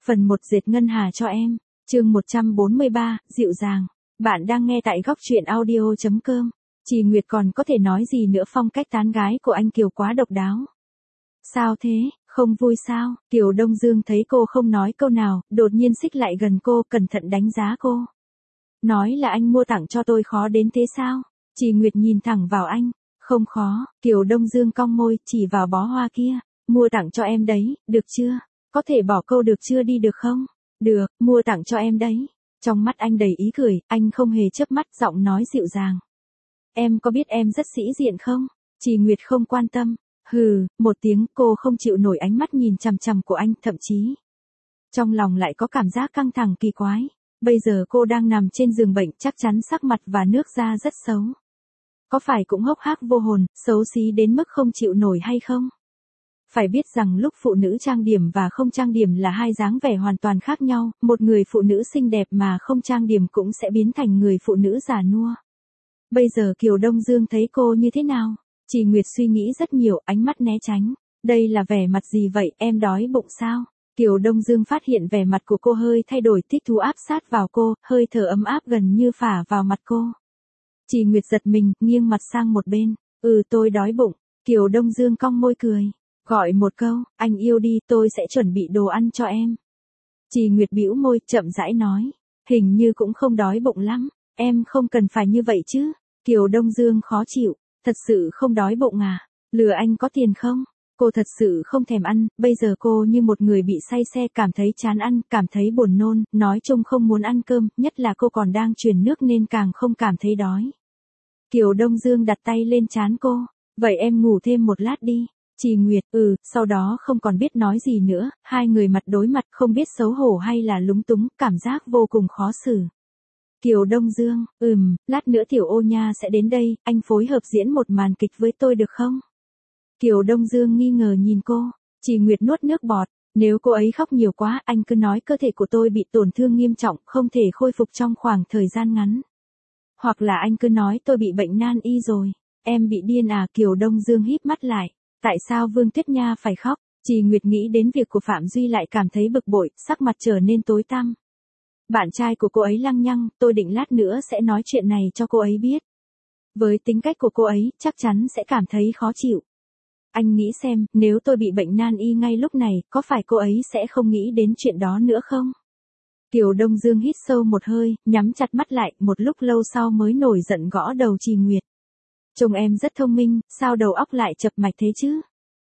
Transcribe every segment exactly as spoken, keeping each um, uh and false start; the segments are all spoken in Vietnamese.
Phần một dệt ngân hà cho em. Chương một trăm bốn mươi ba, dịu dàng. Bạn đang nghe tại góc truyện audio chấm com. Chị Nguyệt còn có thể nói gì nữa, phong cách tán gái của anh Kiều quá độc đáo. Sao thế, không vui sao? Kiều Đông Dương thấy cô không nói câu nào, đột nhiên xích lại gần cô, cẩn thận đánh giá cô. Nói là anh mua tặng cho tôi khó đến thế sao? Chị Nguyệt nhìn thẳng vào anh. Không khó, Kiều Đông Dương cong môi, chỉ vào bó hoa kia. Mua tặng cho em đấy, được chưa? Có thể bỏ câu được chưa đi được không? Được, mua tặng cho em đấy. Trong mắt anh đầy ý cười, anh không hề chớp mắt, giọng nói dịu dàng. Em có biết em rất sĩ diện không? Chị Nguyệt không quan tâm. Hừ, một tiếng, cô không chịu nổi ánh mắt nhìn chằm chằm của anh, thậm chí trong lòng lại có cảm giác căng thẳng kỳ quái. Bây giờ cô đang nằm trên giường bệnh, chắc chắn sắc mặt và nước da rất xấu. Có phải cũng hốc hác vô hồn, xấu xí đến mức không chịu nổi hay không? Phải biết rằng lúc phụ nữ trang điểm và không trang điểm là hai dáng vẻ hoàn toàn khác nhau, một người phụ nữ xinh đẹp mà không trang điểm cũng sẽ biến thành người phụ nữ già nua. Bây giờ Kiều Đông Dương thấy cô như thế nào? Chị Nguyệt suy nghĩ rất nhiều, ánh mắt né tránh. Đây là vẻ mặt gì vậy, em đói bụng sao? Kiều Đông Dương phát hiện vẻ mặt của cô hơi thay đổi, thích thú áp sát vào cô, hơi thở ấm áp gần như phả vào mặt cô. Chị Nguyệt giật mình, nghiêng mặt sang một bên. Ừ, tôi đói bụng. Kiều Đông Dương cong môi cười. Gọi một câu, anh yêu đi, tôi sẽ chuẩn bị đồ ăn cho em. Chị Nguyệt bĩu môi, chậm rãi nói. Hình như cũng không đói bụng lắm, em không cần phải như vậy chứ. Kiều Đông Dương khó chịu, thật sự không đói bụng à? Lừa anh có tiền không? Cô thật sự không thèm ăn, bây giờ cô như một người bị say xe, cảm thấy chán ăn, cảm thấy buồn nôn, nói chung không muốn ăn cơm, nhất là cô còn đang truyền nước nên càng không cảm thấy đói. Kiều Đông Dương đặt tay lên trán cô. Vậy em ngủ thêm một lát đi. Chị Nguyệt, ừ, sau đó không còn biết nói gì nữa, hai người mặt đối mặt, không biết xấu hổ hay là lúng túng, cảm giác vô cùng khó xử. Kiều Đông Dương, ừm, lát nữa Tiểu Ô Nha sẽ đến đây, anh phối hợp diễn một màn kịch với tôi được không? Kiều Đông Dương nghi ngờ nhìn cô. Chị Nguyệt nuốt nước bọt. Nếu cô ấy khóc nhiều quá, anh cứ nói cơ thể của tôi bị tổn thương nghiêm trọng, không thể khôi phục trong khoảng thời gian ngắn. Hoặc là anh cứ nói tôi bị bệnh nan y rồi. Em bị điên à? Kiều Đông Dương híp mắt lại. Tại sao Vương Tuyết Nha phải khóc? Chị Nguyệt nghĩ đến việc của Phạm Duy lại cảm thấy bực bội, sắc mặt trở nên tối tăm. Bạn trai của cô ấy lăng nhăng, tôi định lát nữa sẽ nói chuyện này cho cô ấy biết. Với tính cách của cô ấy, chắc chắn sẽ cảm thấy khó chịu. Anh nghĩ xem, nếu tôi bị bệnh nan y ngay lúc này, có phải cô ấy sẽ không nghĩ đến chuyện đó nữa không? Kiều Đông Dương hít sâu một hơi, nhắm chặt mắt lại, một lúc lâu sau mới nổi giận gõ đầu chị Nguyệt. Chồng em rất thông minh, sao đầu óc lại chập mạch thế chứ?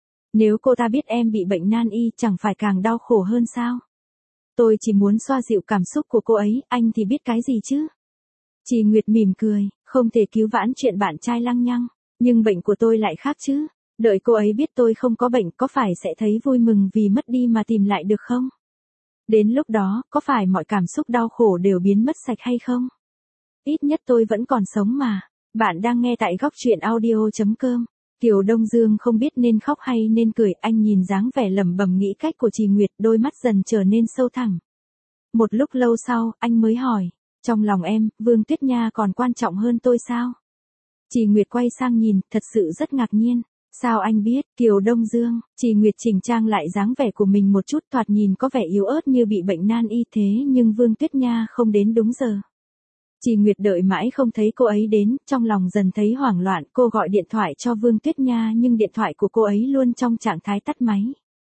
Nếu cô ta biết em bị bệnh nan y, chẳng phải càng đau khổ hơn sao? Tôi chỉ muốn xoa dịu cảm xúc của cô ấy, anh thì biết cái gì chứ? Chị Nguyệt mỉm cười, không thể cứu vãn chuyện bạn trai lăng nhăng, nhưng bệnh của tôi lại khác chứ. Đợi cô ấy biết tôi không có bệnh, có phải sẽ thấy vui mừng vì mất đi mà tìm lại được không? Đến lúc đó, có phải mọi cảm xúc đau khổ đều biến mất sạch hay không? Ít nhất tôi vẫn còn sống mà. Bạn đang nghe tại góc truyện audio chấm com. Kiều Đông Dương không biết nên khóc hay nên cười, anh nhìn dáng vẻ lẩm bẩm nghĩ cách của chị Nguyệt, đôi mắt dần trở nên sâu thẳm. Một lúc lâu sau, anh mới hỏi, trong lòng em, Vương Tuyết Nha còn quan trọng hơn tôi sao? Chị Nguyệt quay sang nhìn, thật sự rất ngạc nhiên. Sao anh biết? Kiều Đông Dương, chị Nguyệt chỉnh trang lại dáng vẻ của mình một chút, thoạt nhìn có vẻ yếu ớt như bị bệnh nan y, thế nhưng Vương Tuyết Nha không đến đúng giờ. Chị Nguyệt đợi mãi không thấy cô ấy đến, trong lòng dần thấy hoảng loạn, cô gọi điện thoại cho Vương Tuyết Nha nhưng điện thoại của cô ấy luôn trong trạng thái tắt máy.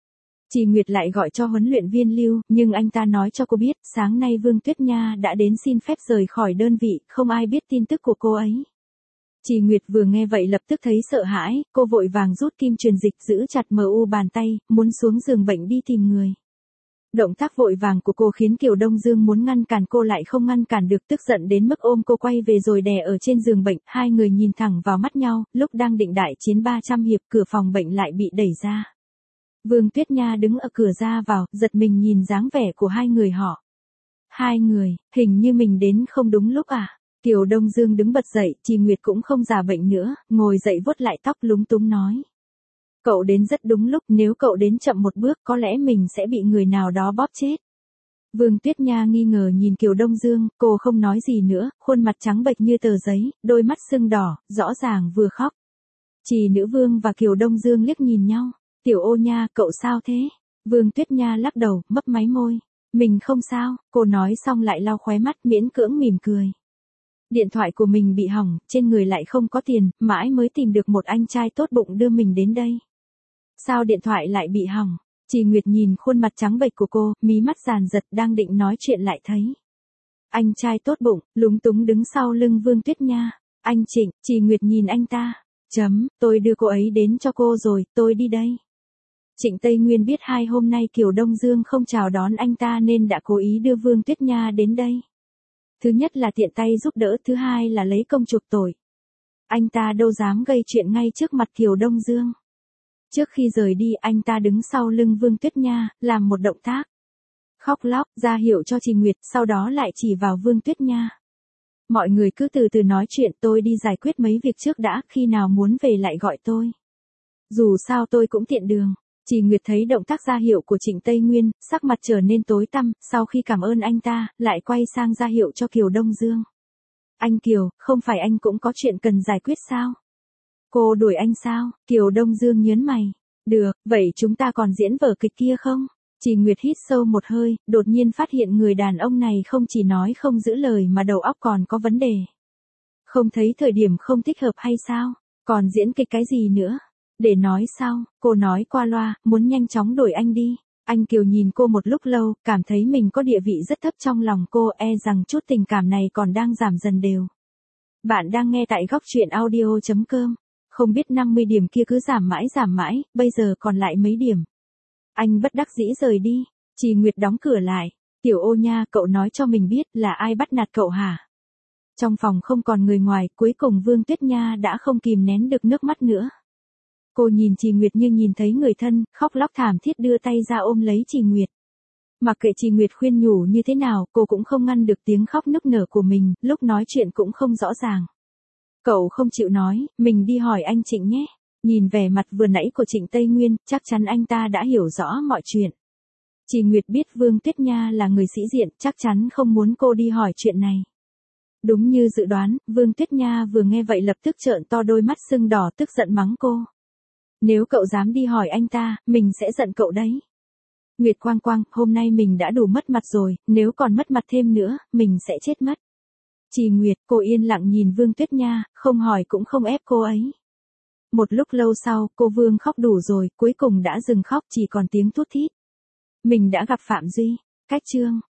Chị Nguyệt lại gọi cho huấn luyện viên Lưu, nhưng anh ta nói cho cô biết, sáng nay Vương Tuyết Nha đã đến xin phép rời khỏi đơn vị, không ai biết tin tức của cô ấy. Chị Nguyệt vừa nghe vậy lập tức thấy sợ hãi, cô vội vàng rút kim truyền dịch, giữ chặt mờ u bàn tay, muốn xuống giường bệnh đi tìm người. Động tác vội vàng của cô khiến Kiều Đông Dương muốn ngăn cản cô lại không ngăn cản được, tức giận đến mức ôm cô quay về rồi đè ở trên giường bệnh, hai người nhìn thẳng vào mắt nhau, lúc đang định đại chiến ba trăm hiệp, cửa phòng bệnh lại bị đẩy ra. Vương Tuyết Nha đứng ở cửa ra vào, giật mình nhìn dáng vẻ của hai người họ. Hai người, hình như mình đến không đúng lúc à? Kiều Đông Dương đứng bật dậy, chị Nguyệt cũng không giả bệnh nữa, ngồi dậy vuốt lại tóc lúng túng nói. Cậu đến rất đúng lúc, nếu cậu đến chậm một bước có lẽ mình sẽ bị người nào đó bóp chết. Vương Tuyết Nha nghi ngờ nhìn Kiều Đông Dương, cô không nói gì nữa, khuôn mặt trắng bệch như tờ giấy, đôi mắt sưng đỏ, rõ ràng vừa khóc. Chị Nữ Vương và Kiều Đông Dương liếc nhìn nhau. Tiểu Ô Nha, cậu sao thế? Vương Tuyết Nha lắc đầu, mấp máy môi. Mình không sao, cô nói xong lại lau khóe mắt miễn cưỡng mỉm cười. Điện thoại của mình bị hỏng, trên người lại không có tiền, mãi mới tìm được một anh trai tốt bụng đưa mình đến đây. Sao điện thoại lại bị hỏng? Chị Nguyệt nhìn khuôn mặt trắng bệch của cô, mí mắt dàn giật đang định nói chuyện lại thấy. Anh trai tốt bụng, lúng túng đứng sau lưng Vương Tuyết Nha. Anh Trịnh, chị Nguyệt nhìn anh ta. Chấm, tôi đưa cô ấy đến cho cô rồi, tôi đi đây. Trịnh Tây Nguyên biết hai hôm nay Kiều Đông Dương không chào đón anh ta nên đã cố ý đưa Vương Tuyết Nha đến đây. Thứ nhất là tiện tay giúp đỡ, thứ hai là lấy công chuộc tội. Anh ta đâu dám gây chuyện ngay trước mặt Kiều Đông Dương. Trước khi rời đi anh ta đứng sau lưng Vương Tuyết Nha, làm một động tác. Khóc lóc, ra hiệu cho chị Nguyệt, sau đó lại chỉ vào Vương Tuyết Nha. Mọi người cứ từ từ nói chuyện, tôi đi giải quyết mấy việc trước đã, khi nào muốn về lại gọi tôi. Dù sao tôi cũng tiện đường. Chị Nguyệt thấy động tác ra hiệu của Trịnh Tây Nguyên, sắc mặt trở nên tối tăm, sau khi cảm ơn anh ta, lại quay sang ra hiệu cho Kiều Đông Dương. Anh Kiều, không phải anh cũng có chuyện cần giải quyết sao? Cô đuổi anh sao? Kiều Đông Dương nhớn mày. Được, vậy chúng ta còn diễn vở kịch kia không? Chị Nguyệt hít sâu một hơi, đột nhiên phát hiện người đàn ông này không chỉ nói không giữ lời mà đầu óc còn có vấn đề. Không thấy thời điểm không thích hợp hay sao? Còn diễn kịch cái gì nữa? Để nói sau, cô nói qua loa, muốn nhanh chóng đuổi anh đi. Anh Kiều nhìn cô một lúc lâu, cảm thấy mình có địa vị rất thấp trong lòng cô, e rằng chút tình cảm này còn đang giảm dần đều. Bạn đang nghe tại góc truyện audio chấm com. Không biết năm mươi điểm kia cứ giảm mãi giảm mãi, bây giờ còn lại mấy điểm. Anh bất đắc dĩ rời đi. Chị Nguyệt đóng cửa lại. Tiểu Ô nha, cậu nói cho mình biết là ai bắt nạt cậu hả? Trong phòng không còn người ngoài, cuối cùng Vương Tuyết Nha đã không kìm nén được nước mắt nữa. Cô nhìn chị Nguyệt như nhìn thấy người thân, khóc lóc thảm thiết đưa tay ra ôm lấy chị Nguyệt. Mặc kệ chị Nguyệt khuyên nhủ như thế nào, cô cũng không ngăn được tiếng khóc nức nở của mình, lúc nói chuyện cũng không rõ ràng. Cậu không chịu nói, mình đi hỏi anh Trịnh nhé. Nhìn vẻ mặt vừa nãy của Trịnh Tây Nguyên, chắc chắn anh ta đã hiểu rõ mọi chuyện. Chị Nguyệt biết Vương Tuyết Nha là người sĩ diện, chắc chắn không muốn cô đi hỏi chuyện này. Đúng như dự đoán, Vương Tuyết Nha vừa nghe vậy lập tức trợn to đôi mắt sưng đỏ tức giận mắng cô. Nếu cậu dám đi hỏi anh ta, mình sẽ giận cậu đấy. Nguyệt Quang Quang, hôm nay mình đã đủ mất mặt rồi, nếu còn mất mặt thêm nữa, mình sẽ chết mất. Chị Nguyệt, cô yên lặng nhìn Vương Tuyết Nha, không hỏi cũng không ép cô ấy. Một lúc lâu sau, cô Vương khóc đủ rồi, cuối cùng đã dừng khóc, chỉ còn tiếng thút thít. Mình đã gặp Phạm Duy. Cách chương